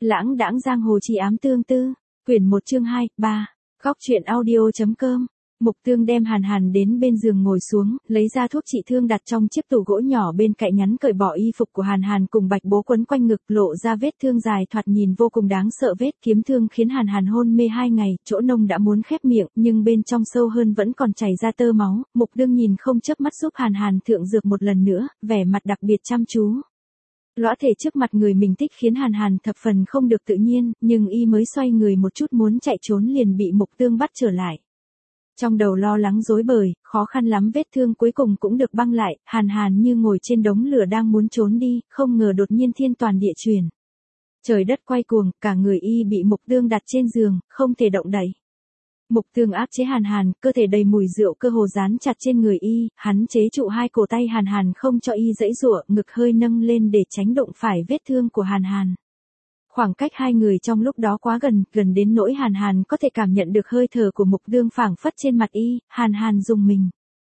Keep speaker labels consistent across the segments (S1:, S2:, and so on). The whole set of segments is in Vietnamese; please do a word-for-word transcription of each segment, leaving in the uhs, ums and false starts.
S1: Lãng đãng giang hồ chi ám tương tư, quyển một chương hai, ba, góc truyện audio.com. Mục Tương đem Hàn Hàn đến bên giường ngồi xuống, lấy ra thuốc trị thương đặt trong chiếc tủ gỗ nhỏ bên cạnh, nhắn cởi bỏ y phục của Hàn Hàn cùng bạch bố quấn quanh ngực, lộ ra vết thương dài thoạt nhìn vô cùng đáng sợ. Vết kiếm thương khiến Hàn Hàn hôn mê hai ngày, chỗ nông đã muốn khép miệng, nhưng bên trong sâu hơn vẫn còn chảy ra tơ máu. Mục Tương nhìn không chớp mắt giúp Hàn Hàn thượng dược một lần nữa, vẻ mặt đặc biệt chăm chú. Lõa thể trước mặt người mình thích khiến Hàn Hàn thập phần không được tự nhiên, nhưng y mới xoay người một chút muốn chạy trốn liền bị Mục Tương bắt trở lại. Trong đầu lo lắng rối bời, khó khăn lắm vết thương cuối cùng cũng được băng lại, Hàn Hàn như ngồi trên đống lửa đang muốn trốn đi, không ngờ đột nhiên thiên toàn địa chuyển. Trời đất quay cuồng, cả người y bị Mục Tương đặt trên giường, không thể động đậy. Mục Tương áp chế Hàn Hàn, cơ thể đầy mùi rượu cơ hồ dán chặt trên người y, hắn chế trụ hai cổ tay Hàn Hàn không cho y giãy giụa, ngực hơi nâng lên để tránh đụng phải vết thương của Hàn Hàn. Khoảng cách hai người trong lúc đó quá gần, gần đến nỗi Hàn Hàn có thể cảm nhận được hơi thở của Mục Tương phảng phất trên mặt y. Hàn Hàn rùng mình.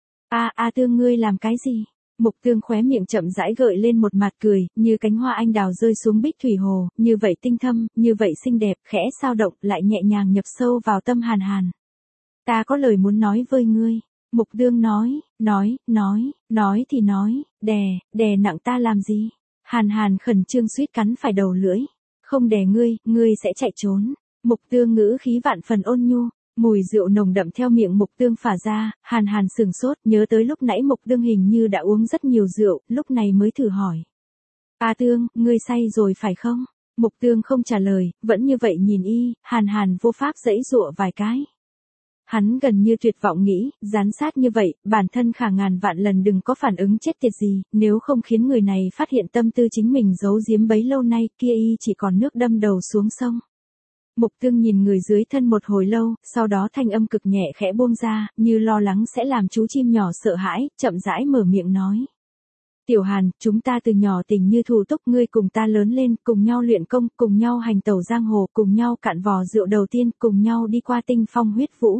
S1: A a Tương, ngươi làm cái gì? Mục Tương khóe miệng chậm rãi gợi lên một mặt cười, như cánh hoa anh đào rơi xuống bích thủy hồ, như vậy tinh thâm, như vậy xinh đẹp, khẽ sao động, lại nhẹ nhàng nhập sâu vào tâm Hàn Hàn. Ta có lời muốn nói với ngươi. Mục Tương nói, nói, nói, nói thì nói, đè, đè nặng ta làm gì? Hàn Hàn khẩn trương suýt cắn phải đầu lưỡi. Không đè ngươi, ngươi sẽ chạy trốn. Mục Tương ngữ khí vạn phần ôn nhu, mùi rượu nồng đậm theo miệng Mục Tương phả ra. Hàn Hàn sừng sốt, nhớ tới lúc nãy Mục Tương hình như đã uống rất nhiều rượu, lúc này mới thử hỏi. A Tương, ngươi say rồi phải không? Mục Tương không trả lời, vẫn như vậy nhìn y. Hàn Hàn vô pháp giãy giụa vài cái. Hắn gần như tuyệt vọng nghĩ, gián sát như vậy, bản thân khả ngàn vạn lần đừng có phản ứng chết tiệt gì, nếu không khiến người này phát hiện tâm tư chính mình giấu giếm bấy lâu nay, kia y chỉ còn nước đâm đầu xuống sông. Mục Tương nhìn người dưới thân một hồi lâu, sau đó thanh âm cực nhẹ khẽ buông ra, như lo lắng sẽ làm chú chim nhỏ sợ hãi, chậm rãi mở miệng nói. Tiểu Hàn, chúng ta từ nhỏ tình như thủ túc, ngươi cùng ta lớn lên, cùng nhau luyện công, cùng nhau hành tẩu giang hồ, cùng nhau cạn vò rượu đầu tiên, cùng nhau đi qua tinh phong huyết vũ.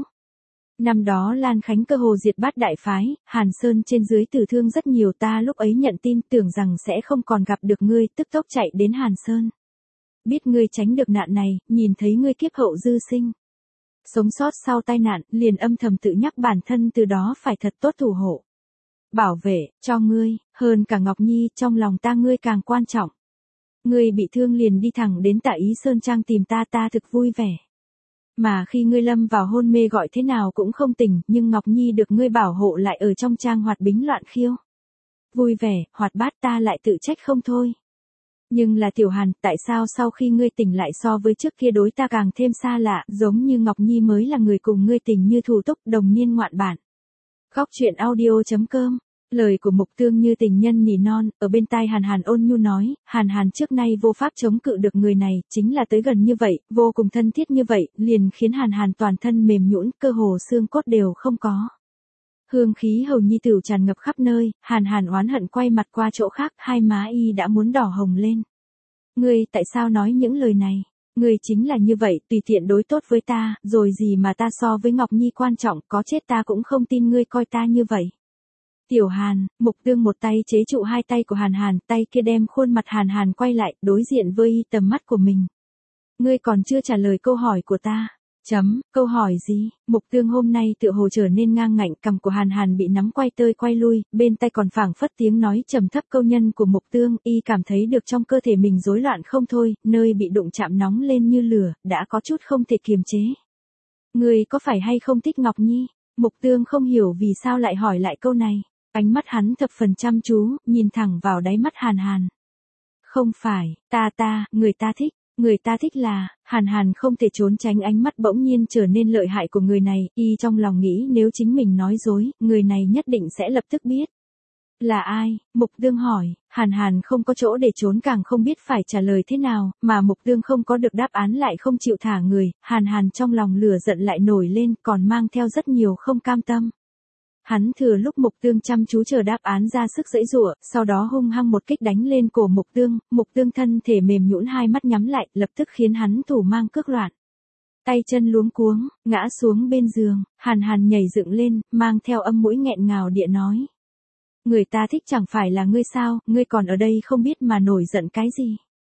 S1: Năm đó Lan Khánh cơ hồ diệt bát đại phái, Hàn Sơn trên dưới tử thương rất nhiều, ta lúc ấy nhận tin tưởng rằng sẽ không còn gặp được ngươi, tức tốc chạy đến Hàn Sơn. Biết ngươi tránh được nạn này, nhìn thấy ngươi kiếp hậu dư sinh. Sống sót sau tai nạn, liền âm thầm tự nhắc bản thân từ đó phải thật tốt thủ hộ. Bảo vệ, cho ngươi, hơn cả Ngọc Nhi, trong lòng ta ngươi càng quan trọng. Ngươi bị thương liền đi thẳng đến Tạ Ý Sơn Trang tìm ta, ta thực vui vẻ. Mà khi ngươi lâm vào hôn mê gọi thế nào cũng không tỉnh, nhưng Ngọc Nhi được ngươi bảo hộ lại ở trong trang hoạt bính loạn khiêu. Vui vẻ, hoạt bát, ta lại tự trách không thôi. Nhưng là Tiểu Hàn, tại sao sau khi ngươi tỉnh lại so với trước kia đối ta càng thêm xa lạ, giống như Ngọc Nhi mới là người cùng ngươi tình như thủ túc, đồng niên ngoạn bản. Góc truyện audio.com. Lời của Mục Tương như tình nhân nỉ non, ở bên tai Hàn Hàn ôn nhu nói, Hàn Hàn trước nay vô pháp chống cự được người này, chính là tới gần như vậy, vô cùng thân thiết như vậy, liền khiến Hàn Hàn toàn thân mềm nhũn, cơ hồ xương cốt đều không có. Hương khí hầu nhi tửu tràn ngập khắp nơi, Hàn Hàn oán hận quay mặt qua chỗ khác, hai má y đã muốn đỏ hồng lên. Ngươi tại sao nói những lời này? Ngươi chính là như vậy, tùy tiện đối tốt với ta, rồi gì mà ta so với Ngọc Nhi quan trọng, có chết ta cũng không tin ngươi coi ta như vậy. Tiểu Hàn, Mục Tương một tay chế trụ hai tay của Hàn Hàn, tay kia đem khuôn mặt Hàn Hàn quay lại, đối diện với tầm mắt của mình. Ngươi còn chưa trả lời câu hỏi của ta. Chấm, câu hỏi gì? Mục Tương hôm nay tựa hồ trở nên ngang ngạnh, cằm của Hàn Hàn bị nắm quay tơi quay lui, bên tai còn phảng phất tiếng nói trầm thấp câu nhân của Mục Tương, y cảm thấy được trong cơ thể mình rối loạn không thôi, nơi bị đụng chạm nóng lên như lửa, đã có chút không thể kiềm chế. Ngươi có phải hay không thích Ngọc Nhi? Mục Tương không hiểu vì sao lại hỏi lại câu này. Ánh mắt hắn thập phần chăm chú, nhìn thẳng vào đáy mắt Hàn Hàn. Không phải, ta ta, người ta thích, người ta thích là, Hàn Hàn không thể trốn tránh ánh mắt bỗng nhiên trở nên lợi hại của người này, y trong lòng nghĩ nếu chính mình nói dối, người này nhất định sẽ lập tức biết. Là ai? Mục Tương hỏi, Hàn Hàn không có chỗ để trốn càng không biết phải trả lời thế nào, mà Mục Tương không có được đáp án lại không chịu thả người, Hàn Hàn trong lòng lửa giận lại nổi lên còn mang theo rất nhiều không cam tâm. Hắn thừa lúc Mục Tương chăm chú chờ đáp án ra sức giãy giụa, sau đó hung hăng một kích đánh lên cổ Mục Tương, Mục Tương thân thể mềm nhũn hai mắt nhắm lại, lập tức khiến hắn thủ mang cước loạn. Tay chân luống cuống, ngã xuống bên giường, Hàn Hàn nhảy dựng lên, mang theo âm mũi nghẹn ngào địa nói. Người ta thích chẳng phải là ngươi sao, ngươi còn ở đây không biết mà nổi giận cái gì.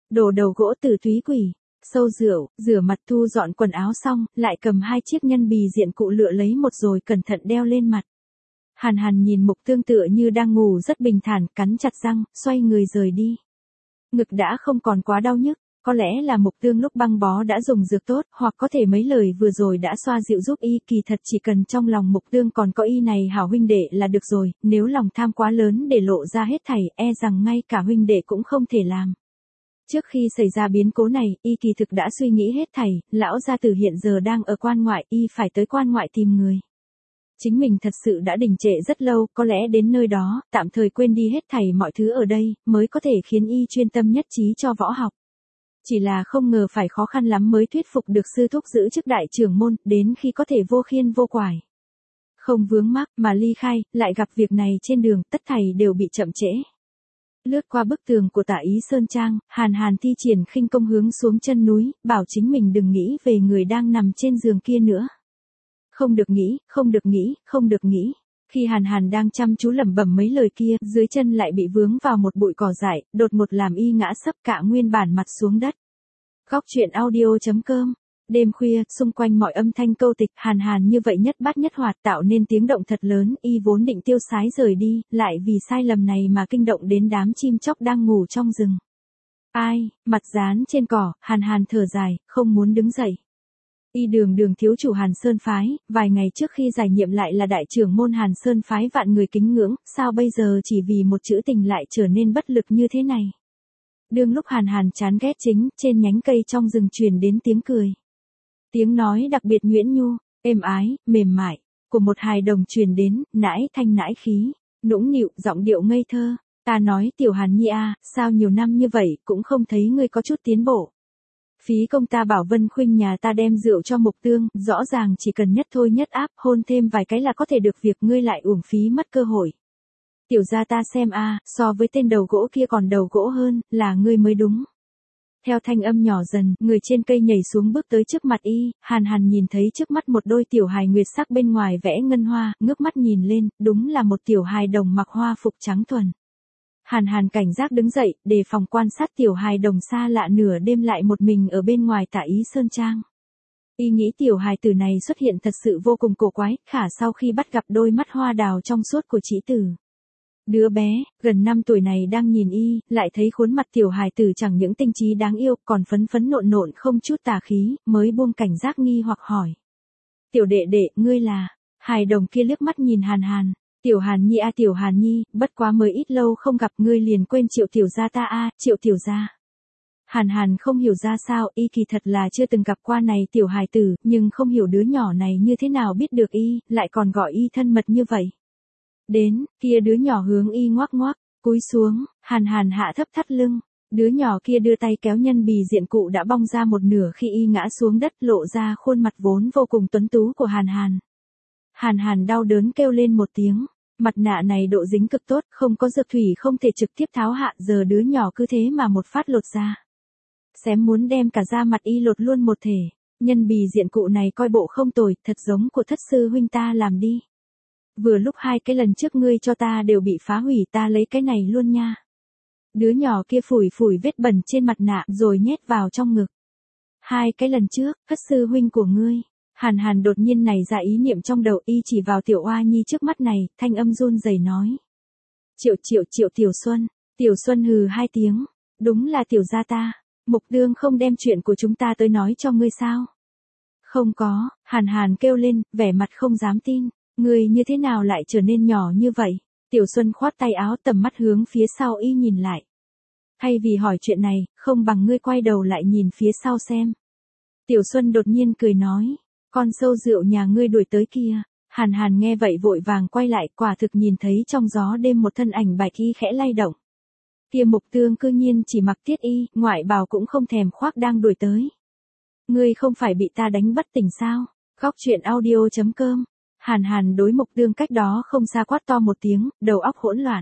S1: Đồ đầu gỗ từ túy quỷ, sâu rượu, rửa mặt thu dọn quần áo xong, lại cầm hai chiếc nhân bì diện cụ lựa lấy một rồi cẩn thận đeo lên mặt. Hàn Hàn nhìn Mục Tương tựa như đang ngủ rất bình thản, cắn chặt răng, xoay người rời đi. Ngực đã không còn quá đau nhức, có lẽ là Mục Tương lúc băng bó đã dùng dược tốt, hoặc có thể mấy lời vừa rồi đã xoa dịu giúp y, kỳ thật chỉ cần trong lòng Mục Tương còn có y này hảo huynh đệ là được rồi, nếu lòng tham quá lớn để lộ ra hết thảy, e rằng ngay cả huynh đệ cũng không thể làm. Trước khi xảy ra biến cố này, y kỳ thực đã suy nghĩ hết thảy, lão gia tử hiện giờ đang ở quan ngoại, y phải tới quan ngoại tìm người. Chính mình thật sự đã đình trệ rất lâu, có lẽ đến nơi đó, tạm thời quên đi hết thảy mọi thứ ở đây, mới có thể khiến y chuyên tâm nhất trí cho võ học. Chỉ là không ngờ phải khó khăn lắm mới thuyết phục được sư thúc giữ chức đại trưởng môn, đến khi có thể vô khiên vô quải. Không vướng mắc mà ly khai, lại gặp việc này trên đường, tất thảy đều bị chậm trễ. Lướt qua bức tường của Tả Ý Sơn Trang, Hàn Hàn thi triển khinh công hướng xuống chân núi, bảo chính mình đừng nghĩ về người đang nằm trên giường kia nữa. Không được nghĩ, không được nghĩ, không được nghĩ. Khi Hàn Hàn đang chăm chú lẩm bẩm mấy lời kia, dưới chân lại bị vướng vào một bụi cỏ dại, đột ngột làm y ngã sấp cả nguyên bản mặt xuống đất. Góc truyện audio chấm com. Đêm khuya, xung quanh mọi âm thanh câu tịch, Hàn Hàn như vậy nhất bát nhất hoạt tạo nên tiếng động thật lớn, y vốn định tiêu sái rời đi, lại vì sai lầm này mà kinh động đến đám chim chóc đang ngủ trong rừng. Ai, mặt dán trên cỏ, Hàn Hàn thở dài, không muốn đứng dậy. Y đường đường thiếu chủ Hàn Sơn Phái, vài ngày trước khi giải nhiệm lại là đại trưởng môn Hàn Sơn Phái vạn người kính ngưỡng, sao bây giờ chỉ vì một chữ tình lại trở nên bất lực như thế này. Đương lúc Hàn Hàn chán ghét chính, trên nhánh cây trong rừng truyền đến tiếng cười. Tiếng nói đặc biệt nhuyễn nhu, êm ái, mềm mại, của một hài đồng truyền đến, nãi thanh nãi khí, nũng nịu, giọng điệu ngây thơ. Ta nói tiểu Hàn Nhi a, sao nhiều năm như vậy cũng không thấy ngươi có chút tiến bộ. Phí công ta bảo Vân Khuynh nhà ta đem rượu cho Mục Tương, rõ ràng chỉ cần nhất thôi nhất áp, hôn thêm vài cái là có thể được việc, ngươi lại uổng phí mất cơ hội. Tiểu gia ta xem a, so với tên đầu gỗ kia còn đầu gỗ hơn, là ngươi mới đúng. Theo thanh âm nhỏ dần, người trên cây nhảy xuống bước tới trước mặt y, Hàn Hàn nhìn thấy trước mắt một đôi tiểu hài nguyệt sắc bên ngoài vẽ ngân hoa, ngước mắt nhìn lên, đúng là một tiểu hài đồng mặc hoa phục trắng thuần. Hàn Hàn cảnh giác đứng dậy, đề phòng quan sát tiểu hài đồng xa lạ nửa đêm lại một mình ở bên ngoài Tả Ý Sơn Trang. Y nghĩ tiểu hài tử này xuất hiện thật sự vô cùng cổ quái, khả sau khi bắt gặp đôi mắt hoa đào trong suốt của trĩ tử. Đứa bé, gần năm tuổi này đang nhìn y, lại thấy khuôn mặt tiểu hài tử chẳng những tinh trí đáng yêu, còn phấn phấn nộn nộn không chút tà khí, mới buông cảnh giác nghi hoặc hỏi. Tiểu đệ đệ, ngươi là, hài đồng kia liếc mắt nhìn Hàn Hàn. Tiểu Hàn Nhi a tiểu Hàn Nhi, bất quá mới ít lâu không gặp ngươi liền quên Triệu tiểu gia ta a, Triệu tiểu gia. Hàn Hàn không hiểu ra sao, y kỳ thật là chưa từng gặp qua này tiểu hài tử, nhưng không hiểu đứa nhỏ này như thế nào biết được y, lại còn gọi y thân mật như vậy. Đến, kia đứa nhỏ hướng y ngoác ngoác, cúi xuống, Hàn Hàn hạ thấp thắt lưng, đứa nhỏ kia đưa tay kéo nhân bì diện cụ đã bong ra một nửa khi y ngã xuống đất, lộ ra khuôn mặt vốn vô cùng tuấn tú của Hàn Hàn. Hàn Hàn đau đớn kêu lên một tiếng. Mặt nạ này độ dính cực tốt, không có dược thủy không thể trực tiếp tháo hạ, giờ đứa nhỏ cứ thế mà một phát lột ra. Xém muốn đem cả da mặt y lột luôn một thể, nhân bì diện cụ này coi bộ không tồi, thật giống của thất sư huynh ta làm đi. Vừa lúc hai cái lần trước ngươi cho ta đều bị phá hủy, ta lấy cái này luôn nha. Đứa nhỏ kia phủi phủi vết bẩn trên mặt nạ rồi nhét vào trong ngực. Hai cái lần trước, thất sư huynh của ngươi. Hàn Hàn đột nhiên nảy ra ý niệm trong đầu, y chỉ vào tiểu oa nhi trước mắt này, thanh âm run rẩy nói. Triệu triệu triệu tiểu Xuân, tiểu Xuân hừ hai tiếng, đúng là tiểu gia ta, Mục Tương không đem chuyện của chúng ta tới nói cho ngươi sao? Không có, Hàn Hàn kêu lên, vẻ mặt không dám tin, ngươi như thế nào lại trở nên nhỏ như vậy? Tiểu Xuân khoát tay áo tầm mắt hướng phía sau y nhìn lại. Thay vì hỏi chuyện này, không bằng ngươi quay đầu lại nhìn phía sau xem. Tiểu Xuân đột nhiên cười nói. Con sâu rượu nhà ngươi đuổi tới kia. Hàn Hàn nghe vậy vội vàng quay lại, quả thực nhìn thấy trong gió đêm một thân ảnh bạch y khẽ lay động. Kia Mục Tương cư nhiên chỉ mặc tiết y, ngoại bào cũng không thèm khoác đang đuổi tới. Ngươi không phải bị ta đánh bất tỉnh sao? Góc truyện audio chấm com. Hàn Hàn đối Mục Tương cách đó không xa quát to một tiếng, đầu óc hỗn loạn.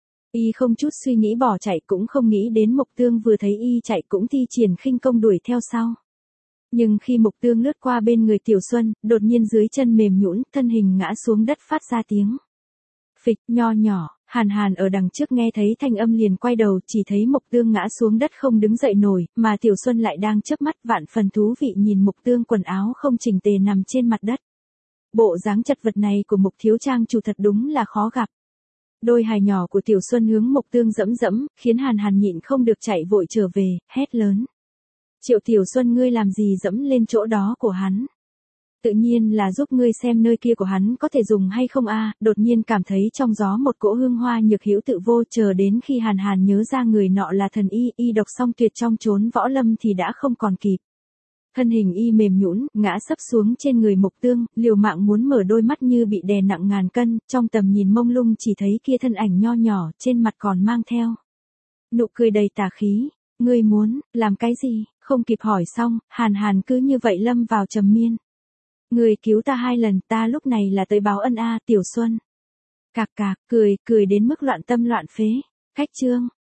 S1: Y không chút suy nghĩ bỏ chạy, cũng không nghĩ đến Mục Tương vừa thấy y chạy cũng thi triển khinh công đuổi theo sau. Nhưng khi Mục Tương lướt qua bên người Tiểu Xuân, đột nhiên dưới chân mềm nhũn, thân hình ngã xuống đất phát ra tiếng phịch nho nhỏ. Hàn Hàn ở đằng trước nghe thấy thanh âm liền quay đầu, chỉ thấy Mộc Tương ngã xuống đất không đứng dậy nổi, mà Tiểu Xuân lại đang chớp mắt vạn phần thú vị nhìn Mộc Tương quần áo không chỉnh tề nằm trên mặt đất. Bộ dáng chật vật này của Mục thiếu trang chủ thật đúng là khó gặp. Đôi hài nhỏ của Tiểu Xuân hướng Mộc Tương dẫm dẫm, khiến Hàn Hàn nhịn không được chạy vội trở về, hét lớn. Triệu Tiểu Xuân ngươi làm gì dẫm lên chỗ đó của hắn? Tự nhiên là giúp ngươi xem nơi kia của hắn có thể dùng hay không a. Đột nhiên cảm thấy trong gió một cỗ hương hoa nhược hữu tự vô, chờ đến khi Hàn Hàn nhớ ra người nọ là thần y, y độc song tuyệt trong chốn võ lâm thì đã không còn kịp. Thân hình y mềm nhũn, ngã sấp xuống trên người Mộc Tương, liều mạng muốn mở đôi mắt như bị đè nặng ngàn cân, trong tầm nhìn mông lung chỉ thấy kia thân ảnh nho nhỏ, trên mặt còn mang theo nụ cười đầy tà khí. Ngươi muốn làm cái gì? Không kịp hỏi xong, Hàn Hàn cứ như vậy lâm vào trầm miên. Người cứu ta hai lần, ta lúc này là tới báo ân a, Tiểu Xuân. Cạc cạc, cười, cười đến mức loạn tâm loạn phế. Khách chương.